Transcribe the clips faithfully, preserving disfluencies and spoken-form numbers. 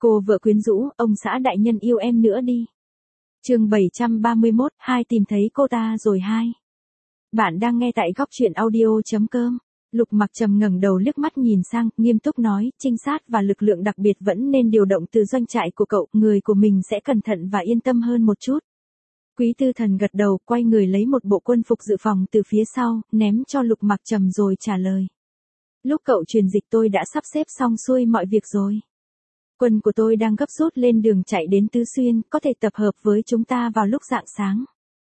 Cô vợ quyến rũ, ông xã đại nhân yêu em nữa đi. Chương bảy trăm ba mươi mốt, hai tìm thấy cô ta rồi hai. Bạn đang nghe tại góc truyện audio chấm com. Lục Mặc Trầm ngẩng đầu liếc mắt nhìn sang, nghiêm túc nói, trinh sát và lực lượng đặc biệt vẫn nên điều động từ doanh trại của cậu, người của mình sẽ cẩn thận và yên tâm hơn một chút. Quý Tư Thần gật đầu, quay người lấy một bộ quân phục dự phòng từ phía sau, ném cho Lục Mặc Trầm rồi trả lời. Lúc cậu truyền dịch tôi đã sắp xếp xong xuôi mọi việc rồi. Quân của tôi đang gấp rút lên đường chạy đến Tứ Xuyên, có thể tập hợp với chúng ta vào lúc rạng sáng.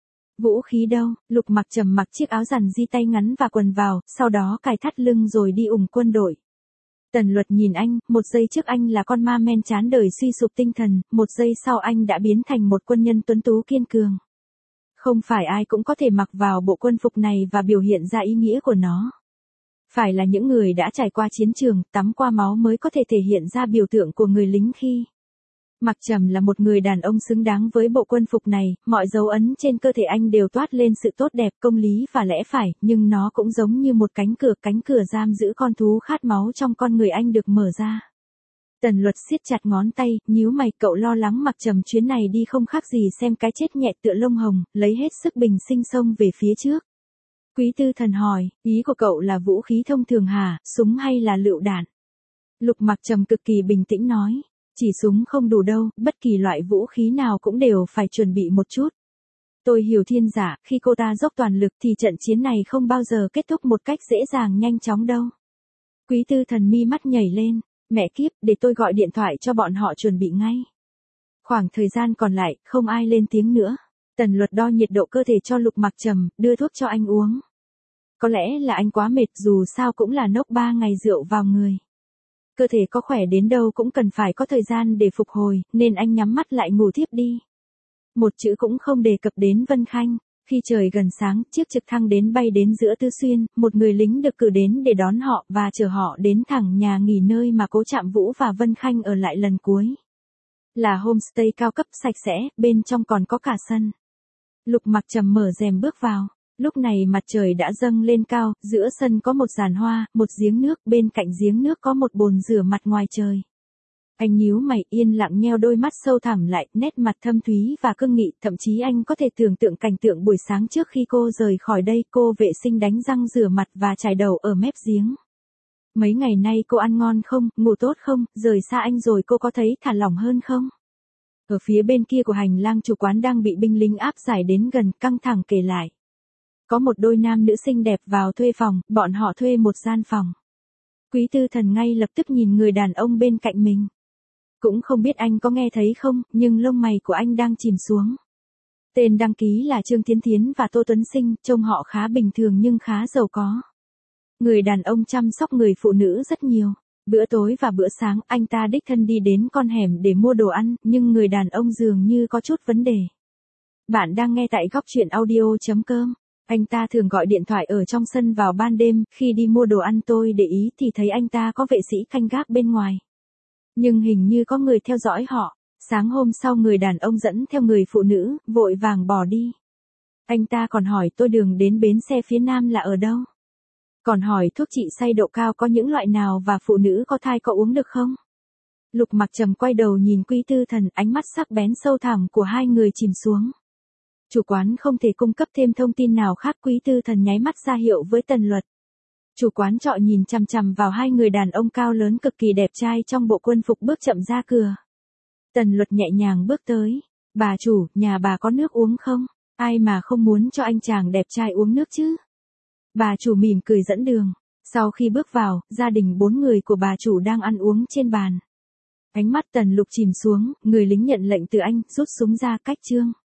Vũ khí đâu? Lục Mặc Trầm mặc chiếc áo rằn di tay ngắn và quần vào, sau đó cài thắt lưng rồi đi ủng quân đội. Tần Luật nhìn anh, một giây trước anh là con ma men chán đời suy sụp tinh thần, một giây sau anh đã biến thành một quân nhân tuấn tú kiên cường. Không phải ai cũng có thể mặc vào bộ quân phục này và biểu hiện ra ý nghĩa của nó. Phải là những người đã trải qua chiến trường, tắm qua máu mới có thể thể hiện ra biểu tượng của người lính khi. Mặc Trầm là một người đàn ông xứng đáng với bộ quân phục này, mọi dấu ấn trên cơ thể anh đều toát lên sự tốt đẹp, công lý và lẽ phải, nhưng nó cũng giống như một cánh cửa, cánh cửa giam giữ con thú khát máu trong con người anh được mở ra. Tần Luật siết chặt ngón tay, nhíu mày, cậu lo lắng Mặc Trầm chuyến này đi không khác gì xem cái chết nhẹ tựa lông hồng, lấy hết sức bình sinh xông về phía trước. Quý Tư Thần hỏi, ý của cậu là vũ khí thông thường hả, súng hay là lựu đạn? Lục Mặc Trầm cực kỳ bình tĩnh nói, chỉ súng không đủ đâu, bất kỳ loại vũ khí nào cũng đều phải chuẩn bị một chút. Tôi hiểu Thiên Giả, khi cô ta dốc toàn lực thì trận chiến này không bao giờ kết thúc một cách dễ dàng nhanh chóng đâu. Quý Tư Thần mi mắt nhảy lên, mẹ kiếp, để tôi gọi điện thoại cho bọn họ chuẩn bị ngay. Khoảng thời gian còn lại, không ai lên tiếng nữa. Tần Luật đo nhiệt độ cơ thể cho Lục Mặc Trầm, đưa thuốc cho anh uống. Có lẽ là anh quá mệt, dù sao cũng là nốc ba ngày rượu vào người. Cơ thể có khỏe đến đâu cũng cần phải có thời gian để phục hồi, nên anh nhắm mắt lại ngủ thiếp đi. Một chữ cũng không đề cập đến Vân Khanh. Khi trời gần sáng, chiếc trực thăng đến bay đến giữa Tứ Xuyên, một người lính được cử đến để đón họ và chở họ đến thẳng nhà nghỉ nơi mà Cố Trạm Vũ và Vân Khanh ở lại lần cuối. Là homestay cao cấp sạch sẽ, bên trong còn có cả sân. Lục Mặc Trầm mở rèm bước vào. Lúc này mặt trời đã dâng lên cao, giữa sân có một giàn hoa, một giếng nước, bên cạnh giếng nước có một bồn rửa mặt ngoài trời. Anh nhíu mày, yên lặng nheo đôi mắt sâu thẳm lại, nét mặt thâm thúy và cương nghị, thậm chí anh có thể tưởng tượng cảnh tượng buổi sáng trước khi cô rời khỏi đây, cô vệ sinh đánh răng rửa mặt và chải đầu ở mép giếng. Mấy ngày nay cô ăn ngon không, ngủ tốt không, rời xa anh rồi cô có thấy thả lỏng hơn không? Ở phía bên kia của hành lang chủ quán đang bị binh lính áp giải đến gần, căng thẳng kể lại. Có một đôi nam nữ xinh đẹp vào thuê phòng, bọn họ thuê một gian phòng. Quý Tư Thần ngay lập tức nhìn người đàn ông bên cạnh mình. Cũng không biết anh có nghe thấy không, nhưng lông mày của anh đang chìm xuống. Tên đăng ký là Trương Thiến Thiến và Tô Tuấn Sinh, trông họ khá bình thường nhưng khá giàu có. Người đàn ông chăm sóc người phụ nữ rất nhiều. Bữa tối và bữa sáng, anh ta đích thân đi đến con hẻm để mua đồ ăn, nhưng người đàn ông dường như có chút vấn đề. Bạn đang nghe tại góc truyện audio chấm com. Anh ta thường gọi điện thoại ở trong sân vào ban đêm, khi đi mua đồ ăn tôi để ý thì thấy anh ta có vệ sĩ canh gác bên ngoài. Nhưng hình như có người theo dõi họ. Sáng hôm sau người đàn ông dẫn theo người phụ nữ, vội vàng bỏ đi. Anh ta còn hỏi tôi đường đến bến xe phía Nam là ở đâu. Còn hỏi thuốc trị say độ cao có những loại nào và phụ nữ có thai có uống được không. Lục Mặc Trầm quay đầu nhìn Quý Tư Thần, ánh mắt sắc bén sâu thẳm của hai người chìm xuống. Chủ quán không thể cung cấp thêm thông tin nào khác. Quý Tư Thần nháy mắt ra hiệu với Tần Luật. Chủ quán trọ nhìn chằm chằm vào hai người đàn ông cao lớn cực kỳ đẹp trai trong bộ quân phục bước chậm ra cửa. Tần Luật nhẹ nhàng bước tới. Bà chủ, nhà bà có nước uống không? Ai mà không muốn cho anh chàng đẹp trai uống nước chứ? Bà chủ mỉm cười dẫn đường. Sau khi bước vào, gia đình bốn người của bà chủ đang ăn uống trên bàn. Ánh mắt Tần Lục chìm xuống, người lính nhận lệnh từ anh, rút súng ra cách Trương.